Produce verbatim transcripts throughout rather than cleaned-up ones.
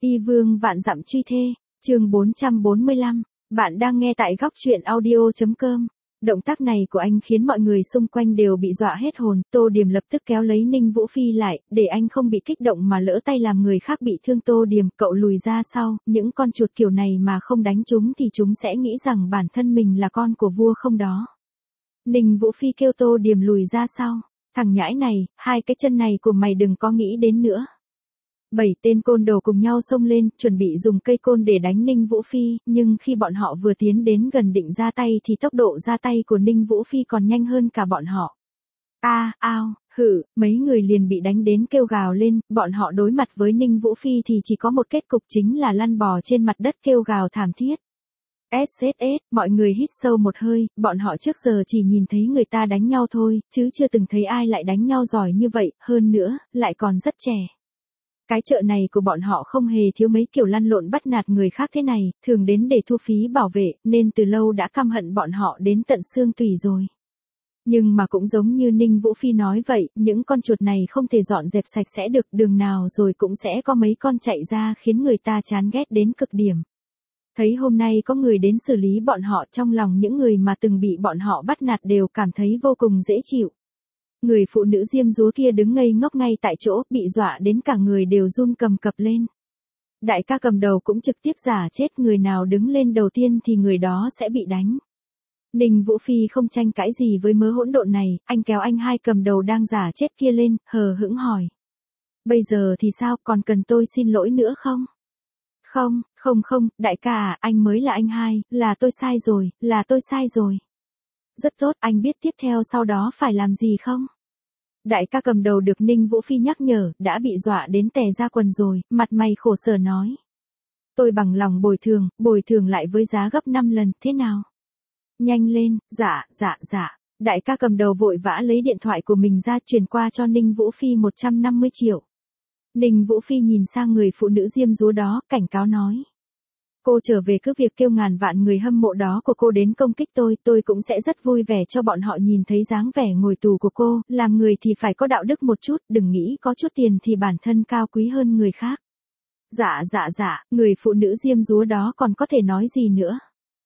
Y vương vạn dặm truy thê, chương bốn trăm bốn mươi lăm, bạn đang nghe tại góc truyện audio chấm com. Động tác này của anh khiến mọi người xung quanh đều bị dọa hết hồn, Tô Điềm lập tức kéo lấy Ninh Vũ Phi lại, để anh không bị kích động mà lỡ tay làm người khác bị thương. Tô Điềm, cậu lùi ra sau, những con chuột kiểu này mà không đánh chúng thì chúng sẽ nghĩ rằng bản thân mình là con của vua không đó. Ninh Vũ Phi kêu Tô Điềm lùi ra sau, thằng nhãi này, hai cái chân này của mày đừng có nghĩ đến nữa. Bảy tên côn đồ cùng nhau xông lên, chuẩn bị dùng cây côn để đánh Ninh Vũ Phi, nhưng khi bọn họ vừa tiến đến gần định ra tay thì tốc độ ra tay của Ninh Vũ Phi còn nhanh hơn cả bọn họ. A, à, ao, hử, mấy người liền bị đánh đến kêu gào lên, bọn họ đối mặt với Ninh Vũ Phi thì chỉ có một kết cục chính là lăn bò trên mặt đất kêu gào thảm thiết. ét ét ét, mọi người hít sâu một hơi, bọn họ trước giờ chỉ nhìn thấy người ta đánh nhau thôi, chứ chưa từng thấy ai lại đánh nhau giỏi như vậy, hơn nữa, lại còn rất trẻ. Cái chợ này của bọn họ không hề thiếu mấy kiểu lăn lộn bắt nạt người khác thế này, thường đến để thu phí bảo vệ, nên từ lâu đã căm hận bọn họ đến tận xương tủy rồi. Nhưng mà cũng giống như Ninh Vũ Phi nói vậy, những con chuột này không thể dọn dẹp sạch sẽ được, đường nào rồi cũng sẽ có mấy con chạy ra khiến người ta chán ghét đến cực điểm. Thấy hôm nay có người đến xử lý bọn họ, trong lòng những người mà từng bị bọn họ bắt nạt đều cảm thấy vô cùng dễ chịu. Người phụ nữ diêm dúa kia đứng ngây ngốc ngay tại chỗ, bị dọa đến cả người đều run cầm cập lên. Đại ca cầm đầu cũng trực tiếp giả chết, người nào đứng lên đầu tiên thì người đó sẽ bị đánh. Ninh Vũ Phi không tranh cãi gì với mớ hỗn độn này, anh kéo anh hai cầm đầu đang giả chết kia lên, hờ hững hỏi. Bây giờ thì sao, còn cần tôi xin lỗi nữa không? Không, không không, đại ca à, anh mới là anh hai, là tôi sai rồi, là tôi sai rồi. Rất tốt, anh biết tiếp theo sau đó phải làm gì không? Đại ca cầm đầu được Ninh Vũ Phi nhắc nhở, đã bị dọa đến tè ra quần rồi, mặt mày khổ sở nói. Tôi bằng lòng bồi thường, bồi thường lại với giá gấp năm lần, thế nào? Nhanh lên, dạ, dạ, dạ. Đại ca cầm đầu vội vã lấy điện thoại của mình ra truyền qua cho Ninh Vũ Phi một trăm năm mươi triệu. Ninh Vũ Phi nhìn sang người phụ nữ diêm dúa đó, cảnh cáo nói. Cô trở về cứ việc kêu ngàn vạn người hâm mộ đó của cô đến công kích tôi, tôi cũng sẽ rất vui vẻ cho bọn họ nhìn thấy dáng vẻ ngồi tù của cô, làm người thì phải có đạo đức một chút, đừng nghĩ có chút tiền thì bản thân cao quý hơn người khác. Dạ dạ dạ, người phụ nữ diêm dúa đó còn có thể nói gì nữa.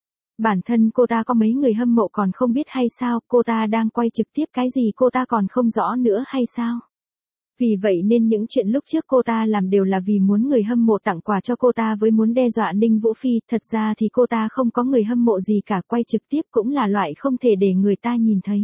Bản thân cô ta có mấy người hâm mộ còn không biết hay sao, cô ta đang quay trực tiếp cái gì cô ta còn không rõ nữa hay sao. Vì vậy nên những chuyện lúc trước cô ta làm đều là vì muốn người hâm mộ tặng quà cho cô ta với muốn đe dọa Ninh Vũ Phi, thật ra thì cô ta không có người hâm mộ gì cả, quay trực tiếp cũng là loại không thể để người ta nhìn thấy.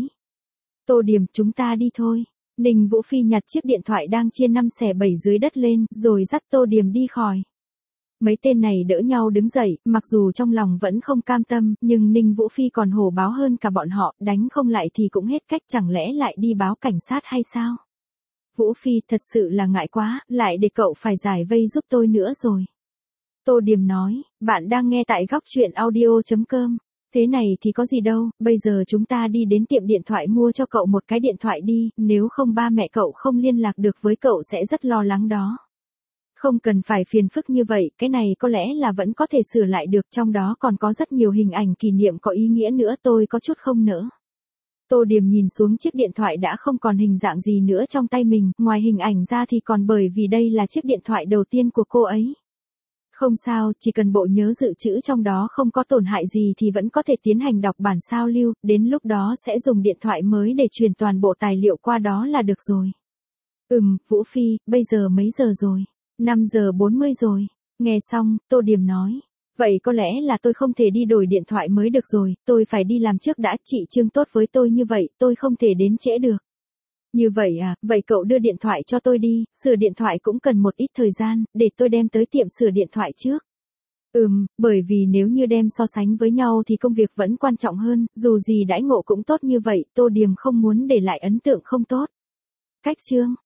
Tô Điềm, chúng ta đi thôi. Ninh Vũ Phi nhặt chiếc điện thoại đang chia năm xẻ bảy dưới đất lên, rồi dắt Tô Điềm đi khỏi. Mấy tên này đỡ nhau đứng dậy, mặc dù trong lòng vẫn không cam tâm, nhưng Ninh Vũ Phi còn hổ báo hơn cả bọn họ, đánh không lại thì cũng hết cách, chẳng lẽ lại đi báo cảnh sát hay sao? Vũ Phi, thật sự là ngại quá, lại để cậu phải giải vây giúp tôi nữa rồi. Tô Điềm nói, bạn đang nghe tại góc truyện audio chấm com. Thế này thì có gì đâu, bây giờ chúng ta đi đến tiệm điện thoại mua cho cậu một cái điện thoại đi, nếu không ba mẹ cậu không liên lạc được với cậu sẽ rất lo lắng đó. Không cần phải phiền phức như vậy, cái này có lẽ là vẫn có thể sửa lại được, trong đó còn có rất nhiều hình ảnh kỷ niệm có ý nghĩa nữa, tôi có chút không nỡ. Tô Điềm nhìn xuống chiếc điện thoại đã không còn hình dạng gì nữa trong tay mình, ngoài hình ảnh ra thì còn bởi vì đây là chiếc điện thoại đầu tiên của cô ấy. Không sao, chỉ cần bộ nhớ dự trữ trong đó không có tổn hại gì thì vẫn có thể tiến hành đọc bản sao lưu, đến lúc đó sẽ dùng điện thoại mới để truyền toàn bộ tài liệu qua đó là được rồi. Ừm, Vũ Phi, bây giờ mấy giờ rồi? năm giờ bốn mươi rồi. Nghe xong, Tô Điềm nói. Vậy có lẽ là tôi không thể đi đổi điện thoại mới được rồi, tôi phải đi làm trước đã, chị Trương tốt với tôi như vậy, tôi không thể đến trễ được. Như vậy à, vậy cậu đưa điện thoại cho tôi đi, sửa điện thoại cũng cần một ít thời gian, để tôi đem tới tiệm sửa điện thoại trước. Ừm, bởi vì nếu như đem so sánh với nhau thì công việc vẫn quan trọng hơn, dù gì đãi ngộ cũng tốt như vậy, Tô Điềm không muốn để lại ấn tượng không tốt. Cách Trương,